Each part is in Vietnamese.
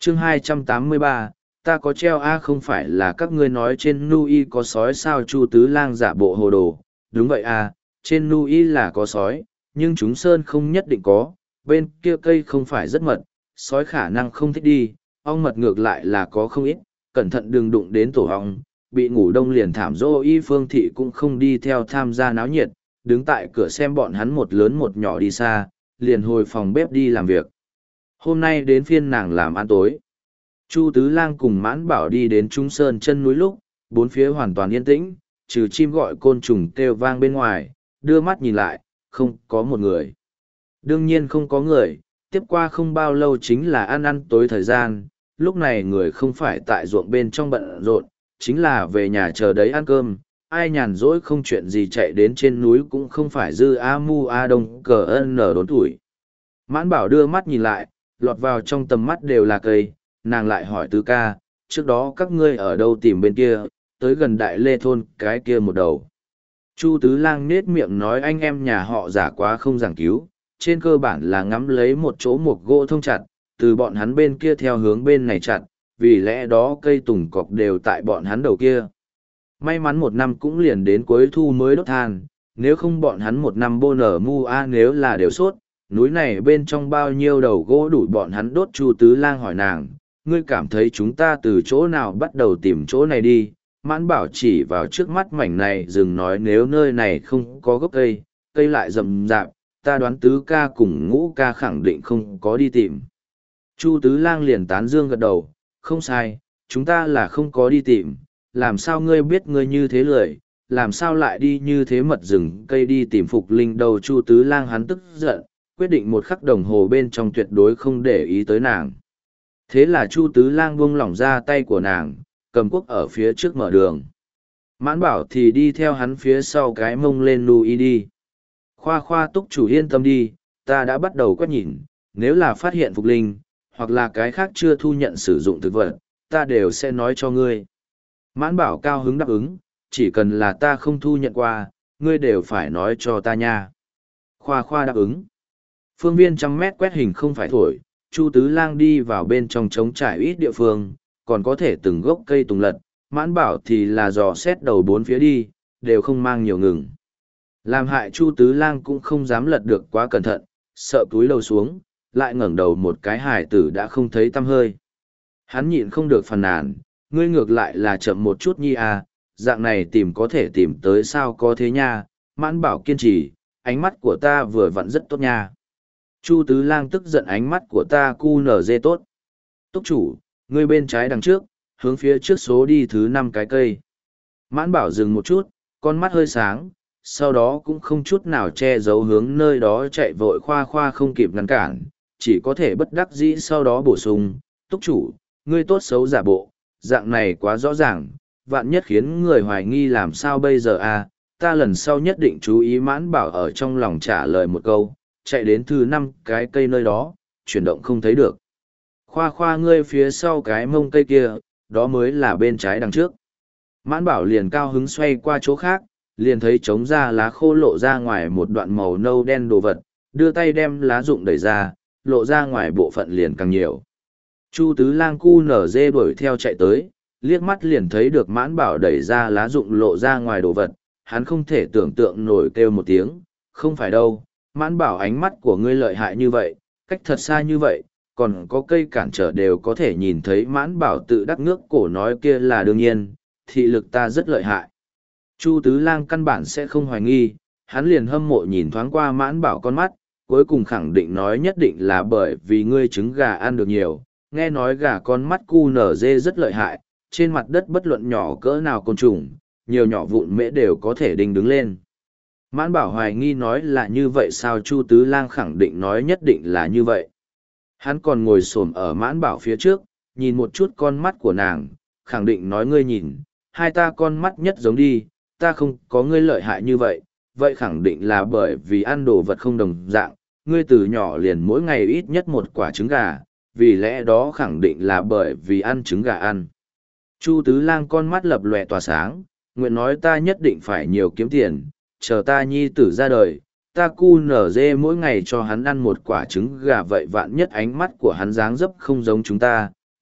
chương 283, ta có treo a không phải là các ngươi nói trên Nui có sói sao? Chu Tứ Lang giả bộ hồ đồ. Đúng vậy a, trên Nui là có sói, nhưng chúng sơn không nhất định có, bên kia cây không phải rất mật, sói khả năng không thích đi, ong mật ngược lại là có không ít, cẩn thận đừng đụng đến tổ ong. Bị ngủ đông liền thảm dỗ y Phương Thị cũng không đi theo tham gia náo nhiệt, đứng tại cửa xem bọn hắn một lớn một nhỏ đi xa, liền hồi phòng bếp đi làm việc. Hôm nay đến phiên nàng làm ăn tối. Chu Tứ Lang cùng Mãn Bảo đi đến Trung Sơn chân núi lúc, bốn phía hoàn toàn yên tĩnh, trừ chim gọi côn trùng kêu vang bên ngoài, đưa mắt nhìn lại, không có một người. Đương nhiên không có người, tiếp qua không bao lâu chính là ăn tối thời gian, lúc này người không phải tại ruộng bên trong bận rộn, chính là về nhà chờ đấy ăn cơm. Ai nhàn rỗi không chuyện gì chạy đến trên núi cũng không phải dư a mu a đông cờ ân nở đốn tuổi. Mãn Bảo đưa mắt nhìn lại, lọt vào trong tầm mắt đều là cây, nàng lại hỏi Tứ ca, trước đó các ngươi ở đâu tìm bên kia, tới gần Đại Lê thôn cái kia một đầu. Chu Tứ Lang nết miệng nói anh em nhà họ giả quá không giảng cứu, trên cơ bản là ngắm lấy một chỗ một gỗ thông chặt, từ bọn hắn bên kia theo hướng bên này chặt, vì lẽ đó cây tùng cọc đều tại bọn hắn đầu kia. May mắn một năm cũng liền đến cuối thu mới đốt than, nếu không bọn hắn một năm bô nở mu a nếu là đều sốt, núi này bên trong bao nhiêu đầu gỗ đủ bọn hắn đốt. Chu Tứ Lang hỏi nàng, ngươi cảm thấy chúng ta từ chỗ nào bắt đầu tìm chỗ này đi? Mãn Bảo chỉ vào trước mắt mảnh này dừng nói nếu nơi này không có gốc cây, cây lại rậm rạp, ta đoán Tứ ca cùng Ngũ ca khẳng định không có đi tìm. Chu Tứ Lang liền tán dương gật đầu, không sai, chúng ta là không có đi tìm, làm sao ngươi biết ngươi như thế lười, làm sao lại đi như thế mật rừng cây đi tìm Phục Linh đâu? Chu Tứ Lang hắn tức giận, quyết định một khắc đồng hồ bên trong tuyệt đối không để ý tới nàng. Thế là Chu Tứ Lang buông lỏng ra tay của nàng, cầm cuốc ở phía trước mở đường. Mãn Bảo thì đi theo hắn phía sau cái mông lên Nui đi. Khoa khoa túc chủ yên tâm đi, ta đã bắt đầu quét nhìn, nếu là phát hiện Phục Linh, hoặc là cái khác chưa thu nhận sử dụng thực vật, ta đều sẽ nói cho ngươi. Mãn Bảo cao hứng đáp ứng, chỉ cần là ta không thu nhận qua, ngươi đều phải nói cho ta nha. Khoa khoa đáp ứng. Phương viên 100 mét quét hình không phải thổi, Chu Tứ Lang đi vào bên trong trống trải ít địa phương, còn có thể từng gốc cây tùng lật, Mãn Bảo thì là dò xét đầu bốn phía đi, đều không mang nhiều ngừng. Làm hại Chu Tứ Lang cũng không dám lật được quá cẩn thận, sợ túi lầu xuống, lại ngẩng đầu một cái hài tử đã không thấy tăm hơi. Hắn nhịn không được phàn nàn, ngươi ngược lại là chậm một chút nhi à, dạng này tìm có thể tìm tới sao có thế nha. Mãn Bảo kiên trì, ánh mắt của ta vừa vặn rất tốt nha. Chu Tứ Lang tức giận, ánh mắt của ta cu nở dê tốt. Túc chủ, ngươi bên trái đằng trước, hướng phía trước số đi thứ 5 cái cây. Mãn Bảo dừng một chút, con mắt hơi sáng, sau đó cũng không chút nào che giấu hướng nơi đó chạy vội. Khoa khoa không kịp ngăn cản, chỉ có thể bất đắc dĩ sau đó bổ sung, túc chủ, ngươi tốt xấu giả bộ, dạng này quá rõ ràng, vạn nhất khiến người hoài nghi làm sao bây giờ à, ta lần sau nhất định chú ý. Mãn Bảo ở trong lòng trả lời một câu, chạy đến thứ 5 cái cây nơi đó, chuyển động không thấy được. Khoa khoa ngươi phía sau cái mông cây kia, đó mới là bên trái đằng trước. Mãn Bảo liền cao hứng xoay qua chỗ khác, liền thấy trống ra lá khô lộ ra ngoài một đoạn màu nâu đen đồ vật, đưa tay đem lá rụng đẩy ra, lộ ra ngoài bộ phận liền càng nhiều. Chu Tứ Lang cu nở dê đuổi theo chạy tới, liếc mắt liền thấy được Mãn Bảo đẩy ra lá rụng lộ ra ngoài đồ vật, hắn không thể tưởng tượng nổi kêu một tiếng, không phải đâu, Mãn Bảo ánh mắt của ngươi lợi hại như vậy, cách thật xa như vậy, còn có cây cản trở đều có thể nhìn thấy. Mãn Bảo tự đắc ngước cổ nói kia là đương nhiên, thị lực ta rất lợi hại. Chu Tứ Lang căn bản sẽ không hoài nghi, hắn liền hâm mộ nhìn thoáng qua Mãn Bảo con mắt, cuối cùng khẳng định nói nhất định là bởi vì ngươi trứng gà ăn được nhiều, nghe nói gà con mắt cu nở dê rất lợi hại, trên mặt đất bất luận nhỏ cỡ nào côn trùng, nhiều nhỏ vụn mễ đều có thể đinh đứng lên. Mãn Bảo hoài nghi nói là như vậy sao? Chu Tứ Lang khẳng định nói nhất định là như vậy. Hắn còn ngồi xổm ở Mãn Bảo phía trước, nhìn một chút con mắt của nàng, khẳng định nói ngươi nhìn, hai ta con mắt nhất giống đi, ta không có ngươi lợi hại như vậy, vậy khẳng định là bởi vì ăn đồ vật không đồng dạng, ngươi từ nhỏ liền mỗi ngày ít nhất một quả trứng gà, vì lẽ đó khẳng định là bởi vì ăn trứng gà ăn. Chu Tứ Lang con mắt lập lòe tỏa sáng, nguyện nói ta nhất định phải nhiều kiếm tiền, chờ ta nhi tử ra đời, ta cu nở dê mỗi ngày cho hắn ăn một quả trứng gà, vậy vạn nhất ánh mắt của hắn dáng dấp không giống chúng ta,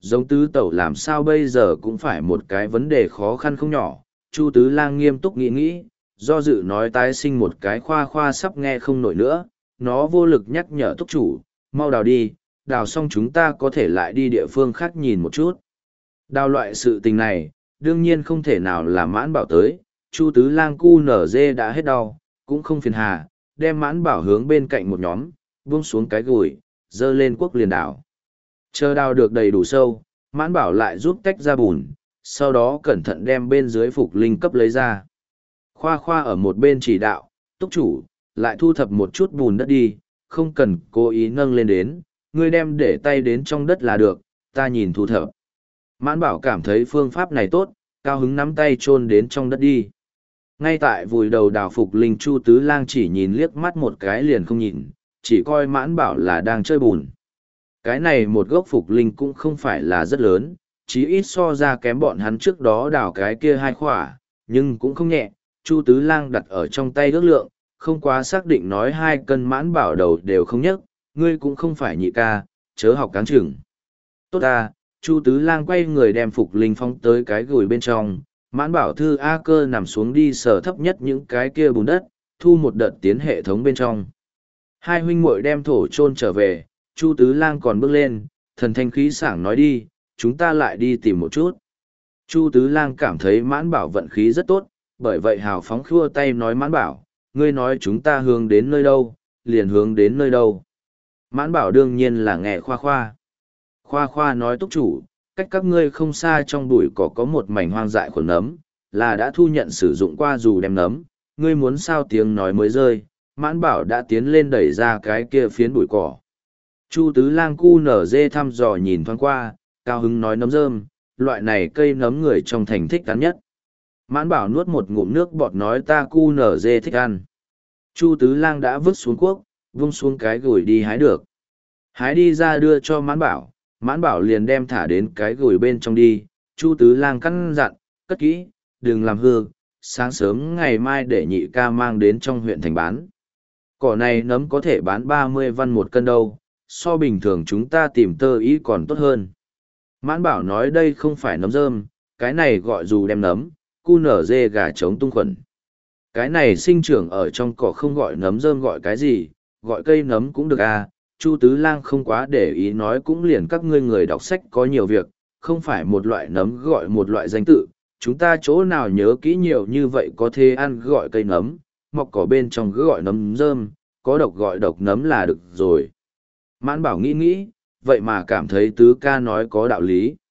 giống tứ tẩu làm sao bây giờ cũng phải một cái vấn đề khó khăn không nhỏ. Chu Tứ Lang nghiêm túc nghĩ nghĩ, do dự nói tái sinh một cái khoa khoa sắp nghe không nổi nữa, nó vô lực nhắc nhở túc chủ, mau đào đi, đào xong chúng ta có thể lại đi địa phương khác nhìn một chút. Đào loại sự tình này, đương nhiên không thể nào là Mãn Bảo tới, Chu Tứ Lang cu nở dê đã hết đau, cũng không phiền hà, đem Mãn Bảo hướng bên cạnh một nhóm, buông xuống cái gùi, dơ lên cuốc liền đào. Chờ đào được đầy đủ sâu, Mãn Bảo lại giúp tách ra bùn, sau đó cẩn thận đem bên dưới phục linh cấp lấy ra. Khoa khoa ở một bên chỉ đạo, túc chủ, lại thu thập một chút bùn đất đi, không cần cố ý nâng lên đến, ngươi đem để tay đến trong đất là được, ta nhìn thu thập. Mãn Bảo cảm thấy phương pháp này tốt, cao hứng nắm tay chôn đến trong đất đi. Ngay tại vùi đầu đào phục linh Chu Tứ Lang chỉ nhìn liếc mắt một cái liền không nhìn, chỉ coi Mãn Bảo là đang chơi bùn. Cái này một gốc phục linh cũng không phải là rất lớn, chí ít so ra kém bọn hắn trước đó đào cái kia hai khỏa, nhưng cũng không nhẹ. Chu Tứ Lang đặt ở trong tay ước lượng, không quá xác định nói 2 cân. Mãn Bảo đầu đều không nhấc, ngươi cũng không phải nhị ca, chớ học cáng chừng. Tốt ta, Chu Tứ Lang quay người đem phục linh phóng tới cái gùi bên trong, Mãn Bảo thư A Cơ nằm xuống đi sờ thấp nhất những cái kia bùn đất, thu một đợt tiến hệ thống bên trong. Hai huynh muội đem thổ chôn trở về, Chu Tứ Lang còn bước lên, thần thanh khí sảng nói đi, chúng ta lại đi tìm một chút. Chu Tứ Lang cảm thấy Mãn Bảo vận khí rất tốt, bởi vậy hào phóng khua tay nói Mãn Bảo, ngươi nói chúng ta hướng đến nơi đâu, liền hướng đến nơi đâu. Mãn Bảo đương nhiên là nghe khoa khoa. Khoa khoa nói túc chủ, cách các ngươi không xa trong bụi cỏ có một mảnh hoang dại khuẩn nấm, là đã thu nhận sử dụng qua dù đem nấm, ngươi muốn sao tiếng nói mới rơi, Mãn Bảo đã tiến lên đẩy ra cái kia phiến bụi cỏ. Chu Tứ Lang cu nở dê thăm dò nhìn thoáng qua, cao hứng nói nấm rơm, loại này cây nấm người trong thành thích ăn nhất. Mãn Bảo nuốt một ngụm nước bọt nói ta cu nở dê thích ăn. Chu Tứ Lang đã vứt xuống cuốc, vung xuống cái gùi đi hái được. Hái đi ra đưa cho Mãn Bảo liền đem thả đến cái gùi bên trong đi. Chu Tứ Lang căn dặn, cất kỹ, đừng làm hư, sáng sớm ngày mai để nhị ca mang đến trong huyện thành bán. Cỏ này nấm có thể bán 30 văn một cân đâu, so bình thường chúng ta tìm tơ ý còn tốt hơn. Mãn Bảo nói đây không phải nấm rơm, cái này gọi dù đem nấm, cu nở dê gà trống tung khuẩn. Cái này sinh trưởng ở trong cỏ không gọi nấm rơm gọi cái gì, gọi cây nấm cũng được à. Chu Tứ Lang không quá để ý nói cũng liền các ngươi người đọc sách có nhiều việc, không phải một loại nấm gọi một loại danh tự, chúng ta chỗ nào nhớ kỹ nhiều như vậy có thể ăn gọi cây nấm, mọc cỏ bên trong cứ gọi nấm rơm, có độc gọi độc nấm là được rồi. Mãn Bảo nghĩ nghĩ, vậy mà cảm thấy Tứ ca nói có đạo lý.